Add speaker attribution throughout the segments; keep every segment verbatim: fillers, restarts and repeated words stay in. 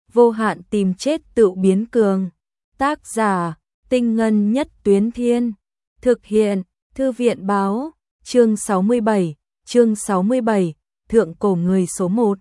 Speaker 1: vô hạn tìm chết tự biến cường. Tác giả, Tinh Ngân Nhất Tuyến Thiên. Thực hiện, Thư viện Báo. Chương sáu mươi bảy, chương sáu mươi bảy, thượng cổ người số một.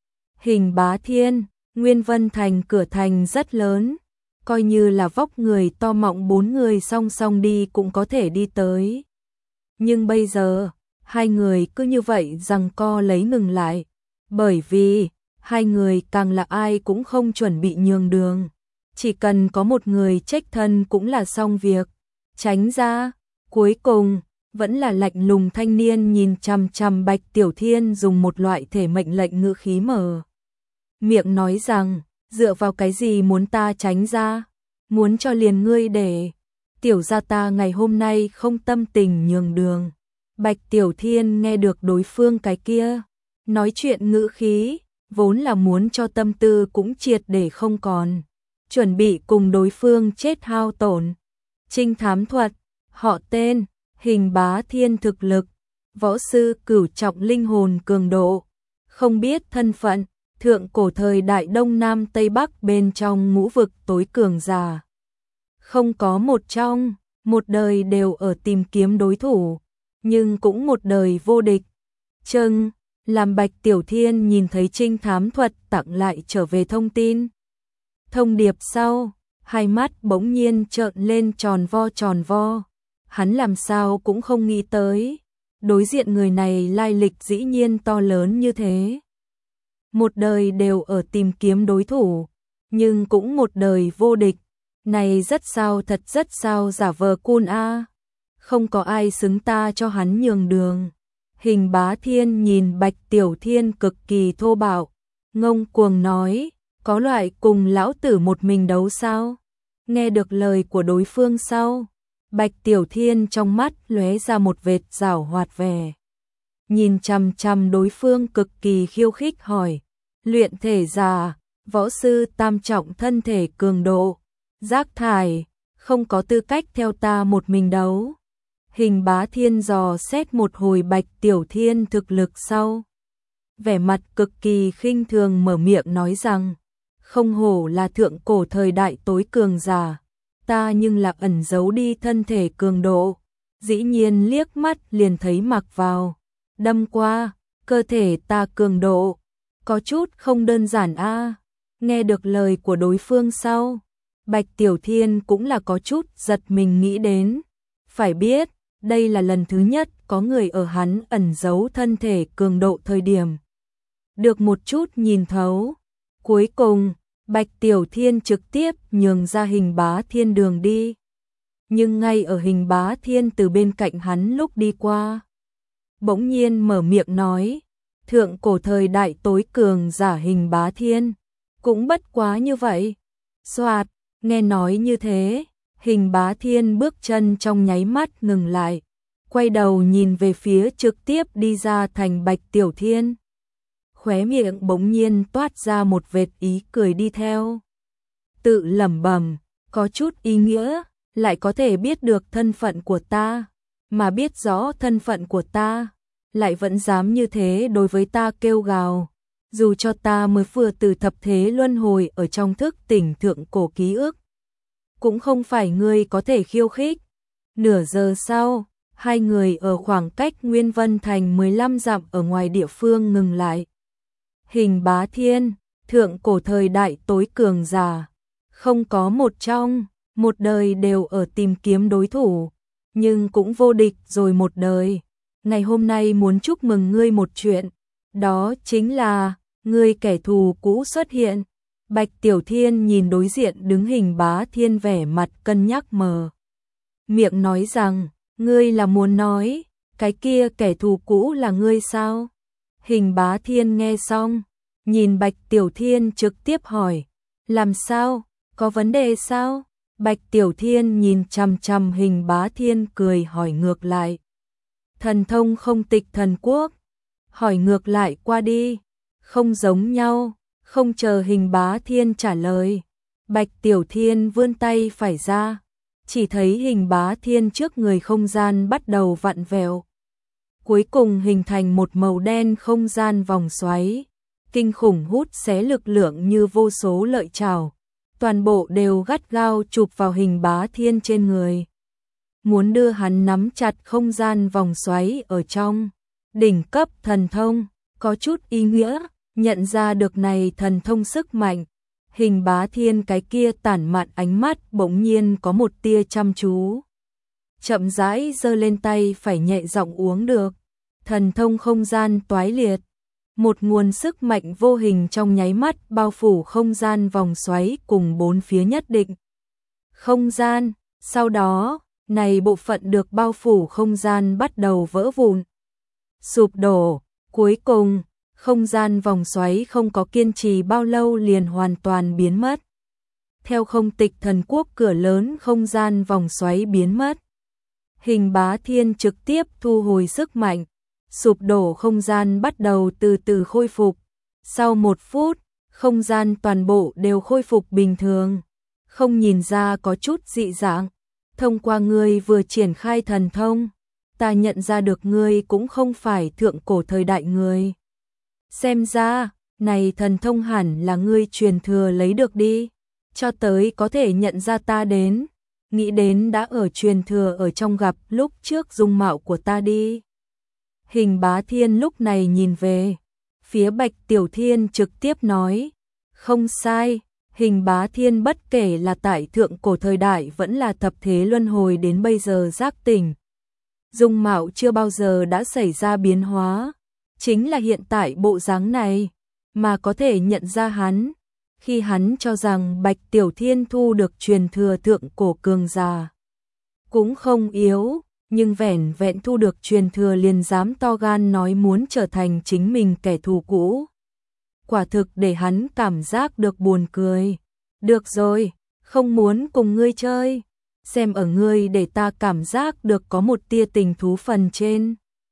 Speaker 1: Hình Bá Thiên, Nguyên Vân Thành cửa thành rất lớn, coi như là vóc người to mọng bốn người song song đi cũng có thể đi tới. Nhưng bây giờ, hai người cứ như vậy giằng co lấy ngừng lại, bởi vì hai người càng là ai cũng không chuẩn bị nhường đường, chỉ cần có một người trách thân cũng là xong việc. Tránh ra. Cuối cùng vẫn là lạnh lùng thanh niên nhìn chằm chằm Bạch Tiểu Thiên, dùng một loại thể mệnh lệnh ngữ khí mở miệng nói rằng, dựa vào cái gì muốn ta tránh ra, muốn cho liền ngươi để tiểu gia ta ngày hôm nay không tâm tình nhường đường. Bạch Tiểu Thiên nghe được đối phương cái kia nói chuyện ngữ khí, vốn là muốn cho tâm tư cũng triệt để không còn, chuẩn bị cùng đối phương chết hao tổn. Trinh thám thuật, họ tên, Hình Bá Thiên, thực lực, võ sư cửu trọng, linh hồn cường độ, không biết thân phận, thượng cổ thời đại Đông Nam Tây Bắc bên trong ngũ vực tối cường giả. Không có một trong, một đời đều ở tìm kiếm đối thủ, nhưng cũng một đời vô địch. Chừng, làm Bạch Tiểu Thiên nhìn thấy trinh thám thuật tặng lại trở về thông tin. Thông điệp sau, hai mắt bỗng nhiên trợn lên tròn vo tròn vo. Hắn làm sao cũng không nghĩ tới, đối diện người này lai lịch dĩ nhiên to lớn như thế. Một đời đều ở tìm kiếm đối thủ, nhưng cũng một đời vô địch. Này rất sao, thật rất sao, giả vờ cun a. Không có ai xứng ta cho hắn nhường đường. Hình Bá Thiên nhìn Bạch Tiểu Thiên cực kỳ thô bạo, ngông cuồng nói, có loại cùng lão tử một mình đấu sao? Nghe được lời của đối phương sau, Bạch Tiểu Thiên trong mắt lóe ra một vệt giảo hoạt vẻ. Nhìn chằm chằm đối phương cực kỳ khiêu khích hỏi, luyện thể giả, võ sư tam trọng, thân thể cường độ, rác thải, không có tư cách theo ta một mình đấu. Hình Bá Thiên dò xét một hồi Bạch Tiểu Thiên thực lực sau, vẻ mặt cực kỳ khinh thường mở miệng nói rằng, không hổ là thượng cổ thời đại tối cường giả, ta nhưng là ẩn giấu đi thân thể cường độ, dĩ nhiên liếc mắt liền thấy mặc vào, đâm qua, cơ thể ta cường độ, có chút không đơn giản a. Nghe được lời của đối phương sau, Bạch Tiểu Thiên cũng là có chút giật mình nghĩ đến, phải biết, đây là lần thứ nhất có người ở hắn ẩn giấu thân thể cường độ thời điểm được một chút nhìn thấu. Cuối cùng, Bạch Tiểu Thiên trực tiếp nhường ra Hình Bá Thiên đường đi. Nhưng ngay ở Hình Bá Thiên từ bên cạnh hắn lúc đi qua, bỗng nhiên mở miệng nói, thượng cổ thời đại tối cường giả Hình Bá Thiên, cũng bất quá như vậy. Soạt, nghe nói như thế, Hình Bá Thiên bước chân trong nháy mắt ngừng lại, quay đầu nhìn về phía trực tiếp đi ra thành Bạch Tiểu Thiên. Khóe miệng bỗng nhiên toát ra một vệt ý cười đi theo. Tự lẩm bẩm, có chút ý nghĩa, lại có thể biết được thân phận của ta, mà biết rõ thân phận của ta, lại vẫn dám như thế đối với ta kêu gào. Dù cho ta mới vừa từ thập thế luân hồi ở trong thức tỉnh thượng cổ ký ức, cũng không phải ngươi có thể khiêu khích. Nửa giờ sau, hai người ở khoảng cách Nguyên Vân Thành mười lăm dặm ở ngoài địa phương ngừng lại. Hình Bá Thiên, thượng cổ thời đại tối cường giả, không có một trong, một đời đều ở tìm kiếm đối thủ, nhưng cũng vô địch rồi một đời. Ngày hôm nay muốn chúc mừng ngươi một chuyện, đó chính là ngươi kẻ thù cũ xuất hiện. Bạch Tiểu Thiên nhìn đối diện đứng Hình Bá Thiên, vẻ mặt cân nhắc mờ miệng nói rằng, ngươi là muốn nói, cái kia kẻ thù cũ là ngươi sao? Hình Bá Thiên nghe xong, nhìn Bạch Tiểu Thiên trực tiếp hỏi, làm sao, có vấn đề sao? Bạch Tiểu Thiên nhìn chằm chằm Hình Bá Thiên cười hỏi ngược lại, thần thông không tịch thần quốc, hỏi ngược lại qua đi, không giống nhau. Không chờ Hình Bá Thiên trả lời, Bạch Tiểu Thiên vươn tay phải ra, chỉ thấy Hình Bá Thiên trước người không gian bắt đầu vặn vẹo, cuối cùng hình thành một màu đen không gian vòng xoáy, kinh khủng hút xé lực lượng như vô số lợi trảo, toàn bộ đều gắt gao chụp vào Hình Bá Thiên trên người. Muốn đưa hắn nắm chặt không gian vòng xoáy ở trong. Đỉnh cấp thần thông, có chút ý nghĩa, nhận ra được này thần thông sức mạnh. Hình Bá Thiên cái kia tản mạn ánh mắt bỗng nhiên có một tia chăm chú. Chậm rãi giơ lên tay phải nhẹ giọng uống được. Thần thông không gian toái liệt. Một nguồn sức mạnh vô hình trong nháy mắt bao phủ không gian vòng xoáy cùng bốn phía nhất định. Không gian, sau đó, này bộ phận được bao phủ không gian bắt đầu vỡ vụn. Sụp đổ, cuối cùng, không gian vòng xoáy không có kiên trì bao lâu liền hoàn toàn biến mất. Theo không tịch thần quốc cửa lớn không gian vòng xoáy biến mất. Hình Bá Thiên trực tiếp thu hồi sức mạnh, sụp đổ không gian bắt đầu từ từ khôi phục. Sau một phút, không gian toàn bộ đều khôi phục bình thường, không nhìn ra có chút dị dạng. Thông qua ngươi vừa triển khai thần thông, ta nhận ra được ngươi cũng không phải thượng cổ thời đại người. Xem ra, này thần thông hẳn là ngươi truyền thừa lấy được đi, cho tới có thể nhận ra ta đến, nghĩ đến đã ở truyền thừa ở trong gặp lúc trước dung mạo của ta đi. Hình Bá Thiên lúc này nhìn về, phía Bạch Tiểu Thiên trực tiếp nói, không sai, Hình Bá Thiên bất kể là tại thượng cổ thời đại vẫn là thập thế luân hồi đến bây giờ giác tỉnh. Dung mạo chưa bao giờ đã xảy ra biến hóa, chính là hiện tại bộ dáng này, mà có thể nhận ra hắn, khi hắn cho rằng Bạch Tiểu Thiên thu được truyền thừa thượng cổ cường giả. Cũng không yếu, nhưng vẻn vẹn thu được truyền thừa liền dám to gan nói muốn trở thành chính mình kẻ thù cũ. Quả thực để hắn cảm giác được buồn cười. Được rồi, không muốn cùng ngươi chơi, xem ở ngươi để ta cảm giác được có một tia tình thú phần trên.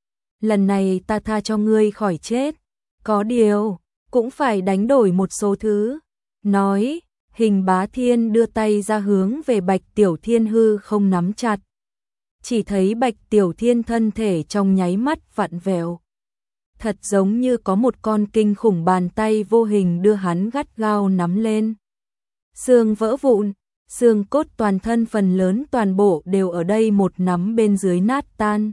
Speaker 1: Lần này ta tha cho ngươi khỏi chết, có điều, cũng phải đánh đổi một số thứ. Nói, Hình Bá Thiên đưa tay ra hướng về Bạch Tiểu Thiên hư không nắm chặt. Chỉ thấy Bạch Tiểu Thiên thân thể trong nháy mắt vặn vẹo. Thật giống như có một con kinh khủng bàn tay vô hình đưa hắn gắt gao nắm lên. Xương vỡ vụn, xương cốt toàn thân phần lớn toàn bộ đều ở đây một nắm bên dưới nát tan.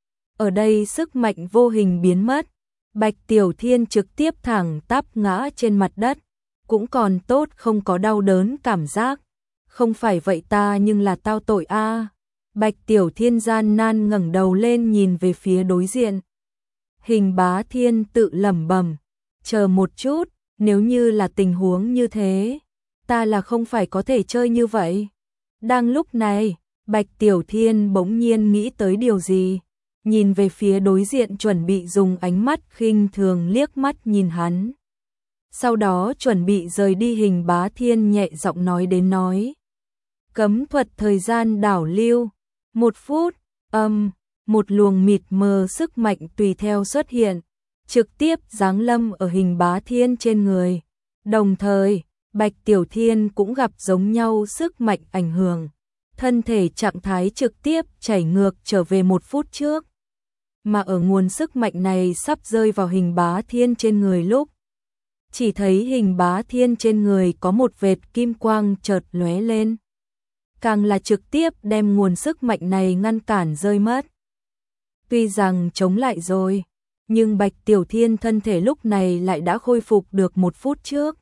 Speaker 1: Ở đây sức mạnh vô hình biến mất, Bạch Tiểu Thiên trực tiếp thẳng tắp ngã trên mặt đất, cũng còn tốt không có đau đớn cảm giác. Không phải vậy ta nhưng là tao tội a. À. Bạch Tiểu Thiên gian nan ngẩng đầu lên nhìn về phía đối diện. Hình Bá Thiên tự lẩm bẩm, chờ một chút, nếu như là tình huống như thế, ta là không phải có thể chơi như vậy. Đang lúc này, Bạch Tiểu Thiên bỗng nhiên nghĩ tới điều gì, nhìn về phía đối diện chuẩn bị dùng ánh mắt khinh thường liếc mắt nhìn hắn. Sau đó chuẩn bị rời đi. Hình Bá Thiên nhẹ giọng nói đến nói. Cấm thuật thời gian đảo lưu, một phút, âm, một luồng mịt mờ sức mạnh tùy theo xuất hiện, trực tiếp giáng lâm ở Hình Bá Thiên trên người. Đồng thời, Bạch Tiểu Thiên cũng gặp giống nhau sức mạnh ảnh hưởng, thân thể trạng thái trực tiếp chảy ngược trở về một phút trước. Mà ở nguồn sức mạnh này sắp rơi vào Hình Bá Thiên trên người lúc, chỉ thấy Hình Bá Thiên trên người có một vệt kim quang chợt lóe lên, càng là trực tiếp đem nguồn sức mạnh này ngăn cản rơi mất. Tuy rằng chống lại rồi, nhưng Bạch Tiểu Thiên thân thể lúc này lại đã khôi phục được một phút trước.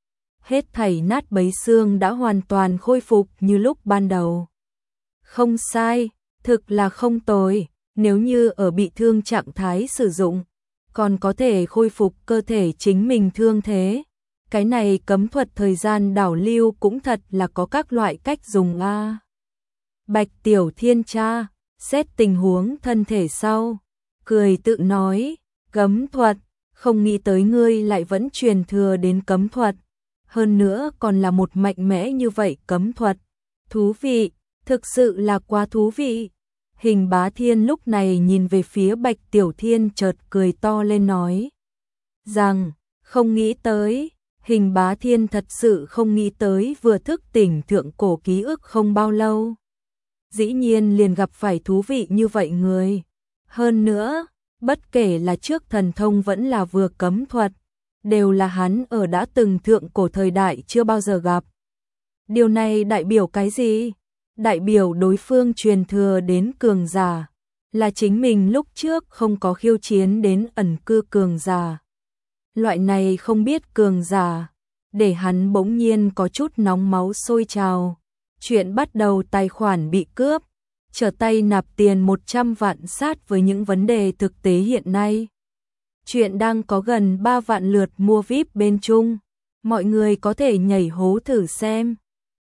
Speaker 1: Hết thảy nát bấy xương đã hoàn toàn khôi phục như lúc ban đầu. Không sai, thực là không tồi, nếu như ở bị thương trạng thái sử dụng, còn có thể khôi phục cơ thể chính mình thương thế. Cái này cấm thuật thời gian đảo lưu cũng thật là có các loại cách dùng a. À. Bạch Tiểu Thiên cha, xét tình huống thân thể sau, cười tự nói, cấm thuật, không nghĩ tới ngươi lại vẫn truyền thừa đến cấm thuật, hơn nữa còn là một mạnh mẽ như vậy cấm thuật. Thú vị, thực sự là quá thú vị. Hình Bá Thiên lúc này nhìn về phía Bạch Tiểu Thiên chợt cười to lên nói rằng, không nghĩ tới, Hình Bá Thiên thật sự không nghĩ tới vừa thức tỉnh thượng cổ ký ức không bao lâu. Dĩ nhiên liền gặp phải thú vị như vậy người. Hơn nữa, bất kể là trước thần thông vẫn là vừa cấm thuật, đều là hắn ở đã từng thượng cổ thời đại chưa bao giờ gặp. Điều này đại biểu cái gì? Đại biểu đối phương truyền thừa đến cường giả, là chính mình lúc trước không có khiêu chiến đến ẩn cư cường giả. Loại này không biết cường giả, để hắn bỗng nhiên có chút nóng máu sôi trào. Chuyện bắt đầu tài khoản bị cướp, trở tay nạp tiền một trăm vạn sát với những vấn đề thực tế hiện nay. Chuyện đang có gần ba vạn lượt mua vi ai pi bên Trung, mọi người có thể nhảy hố thử xem.